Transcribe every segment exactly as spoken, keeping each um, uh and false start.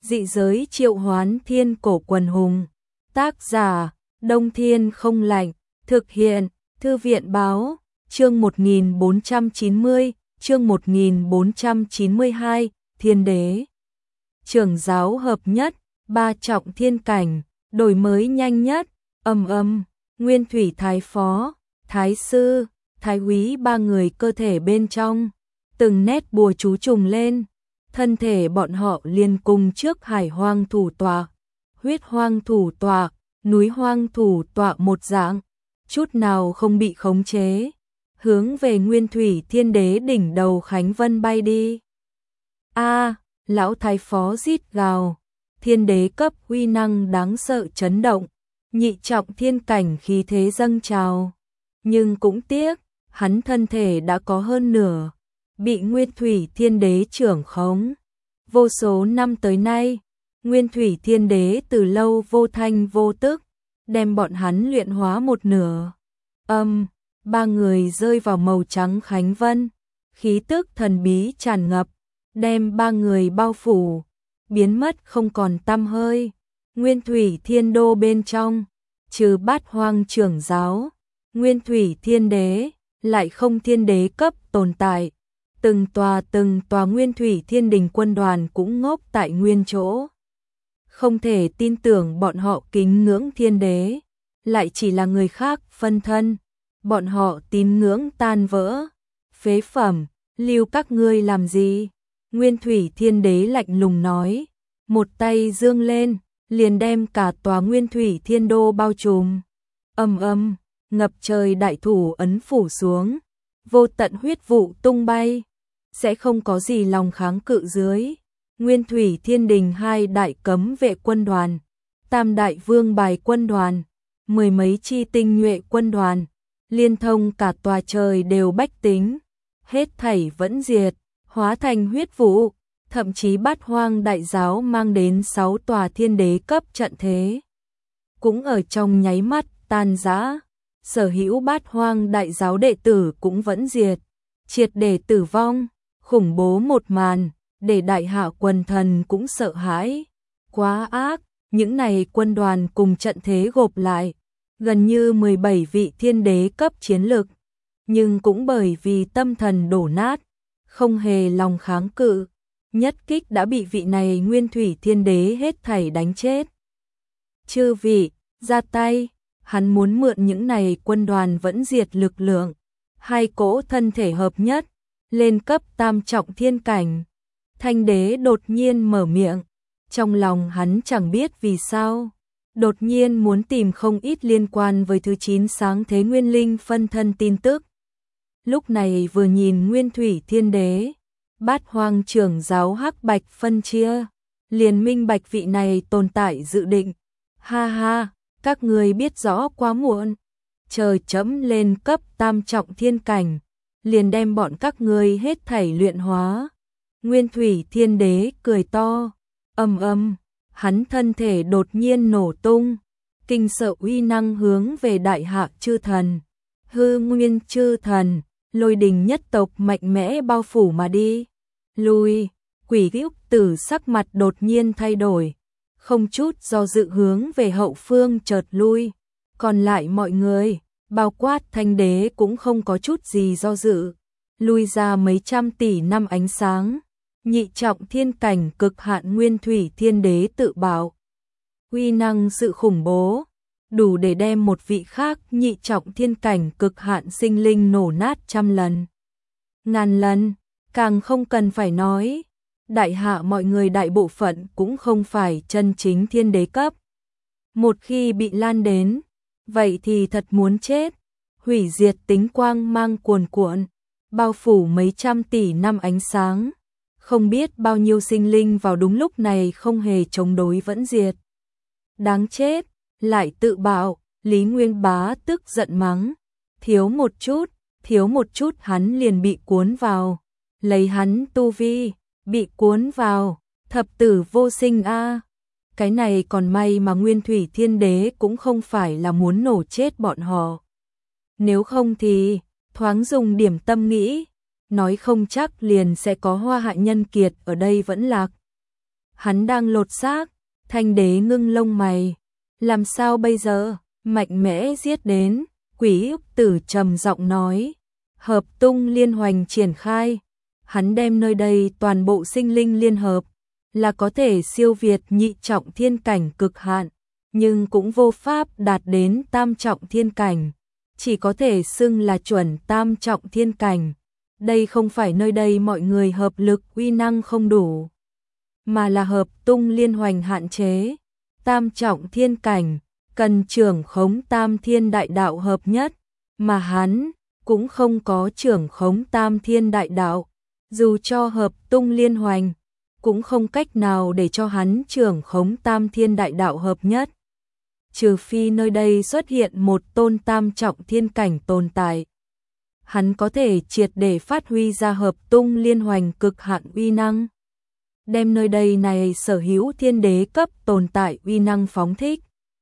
Dị giới triệu hoán thiên cổ quần hùng. Tác giả, Đông Thiên không lạnh. Thực hiện, Thư viện báo, chương một nghìn bốn trăm chín mươi, chương một nghìn bốn trăm chín mươi hai, Thiên đế. Trưởng giáo hợp nhất, ba trọng thiên cảnh, đổi mới nhanh nhất, ầm ầm, Nguyên Thủy Thái Phó, Thái Sư, Thái Úy ba người cơ thể bên trong, từng nét bùa chú trùng lên, thân thể bọn họ liền cùng trước Hải Hoang thủ tọa, Huyết Hoang thủ tọa, Núi Hoang thủ tọa một dạng, chút nào không bị khống chế, hướng về Nguyên Thủy Thiên Đế đỉnh đầu Khánh Vân bay đi. A, lão thái phó rít gào, thiên đế cấp uy năng đáng sợ chấn động, nhị trọng thiên cảnh khí thế dâng trào, nhưng cũng tiếc, hắn thân thể đã có hơn nửa bị Nguyên Thủy Thiên Đế trưởng khống. Vô số năm tới nay, Nguyên Thủy Thiên Đế từ lâu vô thanh vô tức, đem bọn hắn luyện hóa một nửa. Âm, ba người rơi vào màu trắng Khánh Vân, khí tức thần bí tràn ngập, đem ba người bao phủ, biến mất không còn tăm hơi. Nguyên Thủy Thiên Đô bên trong, trừ Bát Hoang trưởng giáo, Nguyên Thủy Thiên Đế, lại không thiên đế cấp tồn tại. Từng tòa từng tòa Nguyên Thủy Thiên Đình quân đoàn cũng ngốc tại nguyên chỗ. Không thể tin tưởng bọn họ kính ngưỡng thiên đế, lại chỉ là người khác phân thân, bọn họ tín ngưỡng tan vỡ. Phế phẩm, lưu các ngươi làm gì? Nguyên Thủy Thiên Đế lạnh lùng nói, một tay giương lên, liền đem cả tòa Nguyên Thủy Thiên Đô bao trùm. Ầm ầm, ngập trời đại thủ ấn phủ xuống, vô tận huyết vụ tung bay, sẽ không có gì lòng kháng cự dưới. Nguyên Thủy Thiên Đình hai đại cấm vệ quân đoàn, tam đại vương bài quân đoàn, mười mấy chi tinh nhuệ quân đoàn, liên thông cả tòa trời đều bách tính, hết thảy vẫn diệt, hóa thành huyết vụ, thậm chí Bát Hoang đại giáo mang đến sáu tòa thiên đế cấp trận thế, cũng ở trong nháy mắt tan rã. Sở hữu Bát Hoang đại giáo đệ tử cũng vẫn diệt, triệt để tử vong, khủng bố một màn, để đại hạ quần thần cũng sợ hãi. Quá ác, những này quân đoàn cùng trận thế gộp lại, gần như mười bảy vị thiên đế cấp chiến lực, nhưng cũng bởi vì tâm thần đổ nát, không hề lòng kháng cự, nhất kích đã bị vị này Nguyên Thủy Thiên Đế hết thảy đánh chết. Chư vị, ra tay, hắn muốn mượn những này quân đoàn vẫn diệt lực lượng, hai cỗ thân thể hợp nhất, lên cấp tam trọng thiên cảnh. Thanh đế đột nhiên mở miệng, trong lòng hắn chẳng biết vì sao, đột nhiên muốn tìm không ít liên quan với thứ chín sáng thế nguyên linh phân thân tin tức. Lúc này vừa nhìn Nguyên Thủy Thiên Đế, Bát Hoang trưởng giáo hắc bạch phân chia, liền minh bạch vị này tồn tại dự định. Ha ha, các người biết rõ quá muộn, chờ chấm lên cấp tam trọng thiên cảnh, liền đem bọn các ngươi hết thảy luyện hóa. Nguyên Thủy Thiên Đế cười to, ầm ầm, hắn thân thể đột nhiên nổ tung, kinh sợ uy năng hướng về đại hạ chư thần, hư nguyên chư thần, lôi đình nhất tộc mạnh mẽ bao phủ mà đi. Lui, Quỷ Úc Tử sắc mặt đột nhiên thay đổi, không chút do dự hướng về hậu phương chợt lui, còn lại mọi người, bao quát Thanh đế cũng không có chút gì do dự, lui ra mấy trăm tỷ năm ánh sáng. Nhị trọng thiên cảnh cực hạn Nguyên Thủy Thiên Đế tự bảo, uy năng sự khủng bố, đủ để đem một vị khác nhị trọng thiên cảnh cực hạn sinh linh nổ nát trăm lần, ngàn lần, càng không cần phải nói. Đại hạ mọi người đại bộ phận cũng không phải chân chính thiên đế cấp. Một khi bị lan đến, vậy thì thật muốn chết, hủy diệt tính quang mang cuồn cuộn, bao phủ mấy trăm tỷ năm ánh sáng. Không biết bao nhiêu sinh linh vào đúng lúc này không hề chống đối vẫn diệt. Đáng chết, lại tự bạo, Lý Nguyên Bá tức giận mắng. Thiếu một chút, thiếu một chút hắn liền bị cuốn vào. Lấy hắn tu vi, bị cuốn vào, thập tử vô sinh a. Cái này còn may mà Nguyên Thủy Thiên Đế cũng không phải là muốn nổ chết bọn họ. Nếu không thì, thoáng dùng điểm tâm nghĩ, nói không chắc liền sẽ có Hoa Hạ Nhân Kiệt ở đây vẫn lạc. Hắn đang lột xác, Thanh đế ngưng lông mày. Làm sao bây giờ? Mạnh mẽ giết đến, Quỷ Ức Tử trầm giọng nói. Hợp tung liên hoành triển khai. Hắn đem nơi đây toàn bộ sinh linh liên hợp, là có thể siêu việt nhị trọng thiên cảnh cực hạn, nhưng cũng vô pháp đạt đến tam trọng thiên cảnh, chỉ có thể xưng là chuẩn tam trọng thiên cảnh. Đây không phải nơi đây mọi người hợp lực uy năng không đủ, mà là hợp tung liên hoành hạn chế. Tam trọng thiên cảnh, cần trưởng khống tam thiên đại đạo hợp nhất, mà hắn cũng không có trưởng khống tam thiên đại đạo, dù cho hợp tung liên hoành, cũng không cách nào để cho hắn trưởng khống tam thiên đại đạo hợp nhất. Trừ phi nơi đây xuất hiện một tôn tam trọng thiên cảnh tồn tại, hắn có thể triệt để phát huy ra hợp tung liên hoành cực hạn uy năng, đem nơi đây này sở hữu thiên đế cấp tồn tại uy năng phóng thích.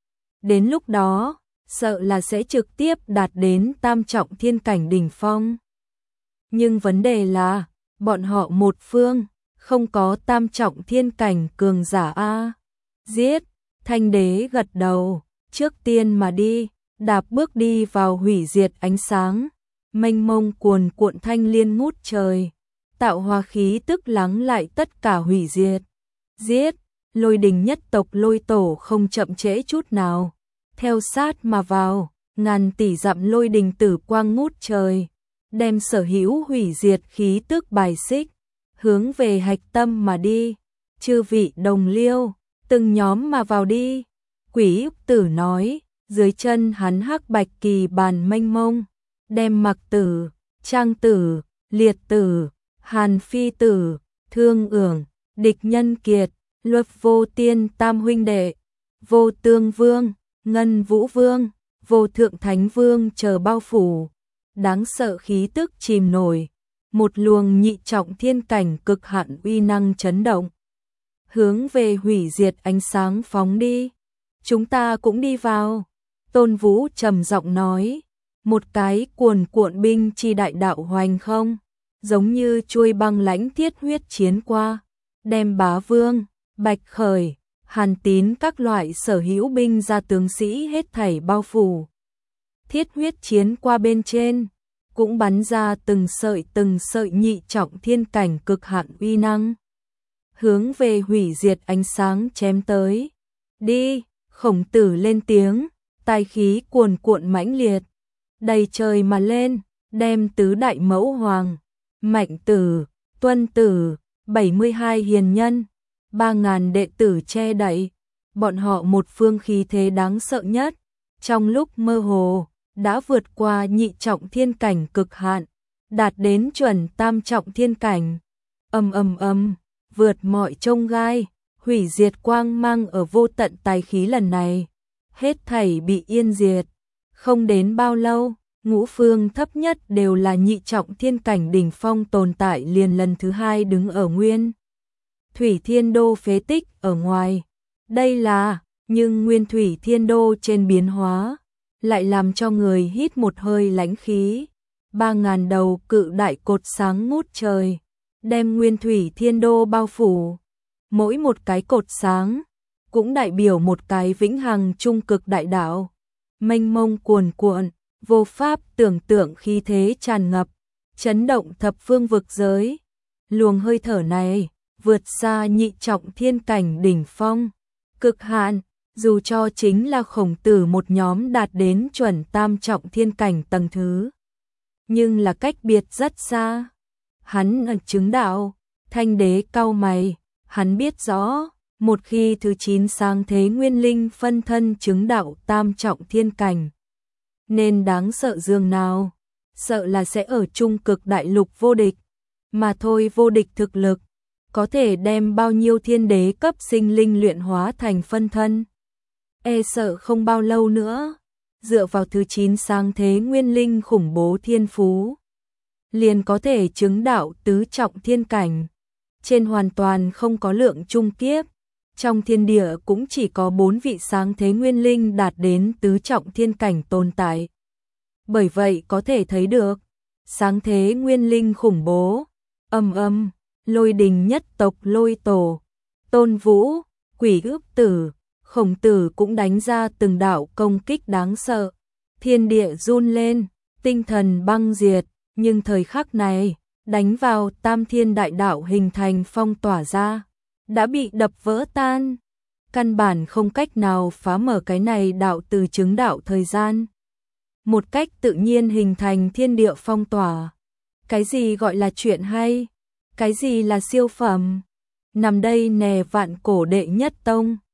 Đến lúc đó, sợ là sẽ trực tiếp đạt đến tam trọng thiên cảnh đỉnh phong. Nhưng vấn đề là, bọn họ một phương, không có tam trọng thiên cảnh cường giả a. Giết, Thanh đế gật đầu, trước tiên mà đi, đạp bước đi vào hủy diệt ánh sáng, mênh mông cuồn cuộn thanh liên ngút trời, tạo hóa khí tức lắng lại tất cả hủy diệt. Giết, Lôi Đình nhất tộc Lôi Tổ không chậm trễ chút nào, theo sát mà vào, ngàn tỷ dặm lôi đình tử quang ngút trời, đem sở hữu hủy diệt khí tức bài xích, hướng về hạch tâm mà đi. Chư vị đồng liêu, từng nhóm mà vào đi. Quỷ Ức Tử nói, dưới chân hắn hắc bạch kỳ bàn mênh mông, đem Mặc Tử, Trang Tử, Liệt Tử, Hàn Phi Tử, Thương Ưởng, Địch Nhân Kiệt, Luật Vô Tiên tam huynh đệ, Vô Tương Vương, Ngân Vũ Vương, Vô Thượng Thánh Vương chờ bao phủ. Đáng sợ khí tức chìm nổi, một luồng nhị trọng thiên cảnh cực hạn uy năng chấn động, hướng về hủy diệt ánh sáng phóng đi. Chúng ta cũng đi vào. Tôn Vũ trầm giọng nói, một cái cuồn cuộn binh chi đại đạo hoành không, giống như chuôi băng lãnh thiết huyết chiến qua, đem Bá Vương, Bạch Khởi, Hàn Tín các loại sở hữu binh gia tướng sĩ hết thảy bao phủ. Thiết huyết chiến qua bên trên, cũng bắn ra từng sợi từng sợi nhị trọng thiên cảnh cực hạn uy năng, hướng về hủy diệt ánh sáng chém tới. Đi, Khổng Tử lên tiếng, tài khí cuồn cuộn mãnh liệt, đầy trời mà lên, đem tứ đại mẫu hoàng, Mạnh Tử, Tuân Tử, bảy mươi hai hiền nhân, ba ngàn đệ tử che đậy, bọn họ một phương khí thế đáng sợ nhất, trong lúc mơ hồ đã vượt qua nhị trọng thiên cảnh cực hạn, đạt đến chuẩn tam trọng thiên cảnh. Ầm ầm ầm, vượt mọi chông gai, hủy diệt quang mang ở vô tận tài khí lần này, hết thảy bị yên diệt. Không đến bao lâu, ngũ phương thấp nhất đều là nhị trọng thiên cảnh đỉnh phong tồn tại liền lần thứ hai đứng ở nguyên Thủy Thiên Đô phế tích ở ngoài. Đây là, nhưng Nguyên Thủy Thiên Đô trên biến hóa, lại làm cho người hít một hơi lãnh khí. Ba ngàn đầu cự đại cột sáng ngút trời, đem Nguyên Thủy Thiên Đô bao phủ. Mỗi một cái cột sáng cũng đại biểu một cái vĩnh hằng trung cực đại đạo, mênh mông cuồn cuộn, vô pháp tưởng tượng khí thế tràn ngập, chấn động thập phương vực giới. Luồng hơi thở này vượt xa nhị trọng thiên cảnh đỉnh phong, cực hạn, dù cho chính là Khổng Tử một nhóm đạt đến chuẩn tam trọng thiên cảnh tầng thứ, nhưng là cách biệt rất xa. Hắn ẩn chứng đạo, Thanh đế cau mày, hắn biết rõ, một khi thứ chín sáng thế nguyên linh phân thân chứng đạo tam trọng thiên cảnh, nên đáng sợ dường nào, sợ là sẽ ở trung cực đại lục vô địch, mà thôi. Vô địch thực lực, có thể đem bao nhiêu thiên đế cấp sinh linh luyện hóa thành phân thân. E sợ không bao lâu nữa, dựa vào thứ chín sáng thế nguyên linh khủng bố thiên phú, liền có thể chứng đạo tứ trọng thiên cảnh. Trên hoàn toàn không có lượng trung kiếp, trong thiên địa cũng chỉ có bốn vị sáng thế nguyên linh đạt đến tứ trọng thiên cảnh tồn tại. Bởi vậy có thể thấy được, sáng thế nguyên linh khủng bố. Âm âm, Lôi Đình nhất tộc Lôi Tổ, Tôn Vũ, Quỷ Ước Tử, Khổng Tử cũng đánh ra từng đạo công kích đáng sợ. Thiên địa run lên, tinh thần băng diệt, nhưng thời khắc này, đánh vào Tam Thiên Đại Đạo hình thành phong tỏa ra, đã bị đập vỡ tan. Căn bản không cách nào phá mở cái này đạo từ chứng đạo thời gian. Một cách tự nhiên hình thành thiên địa phong tỏa. Cái gì gọi là chuyện hay? Cái gì là siêu phẩm? Nằm đây nè vạn cổ đệ nhất tông.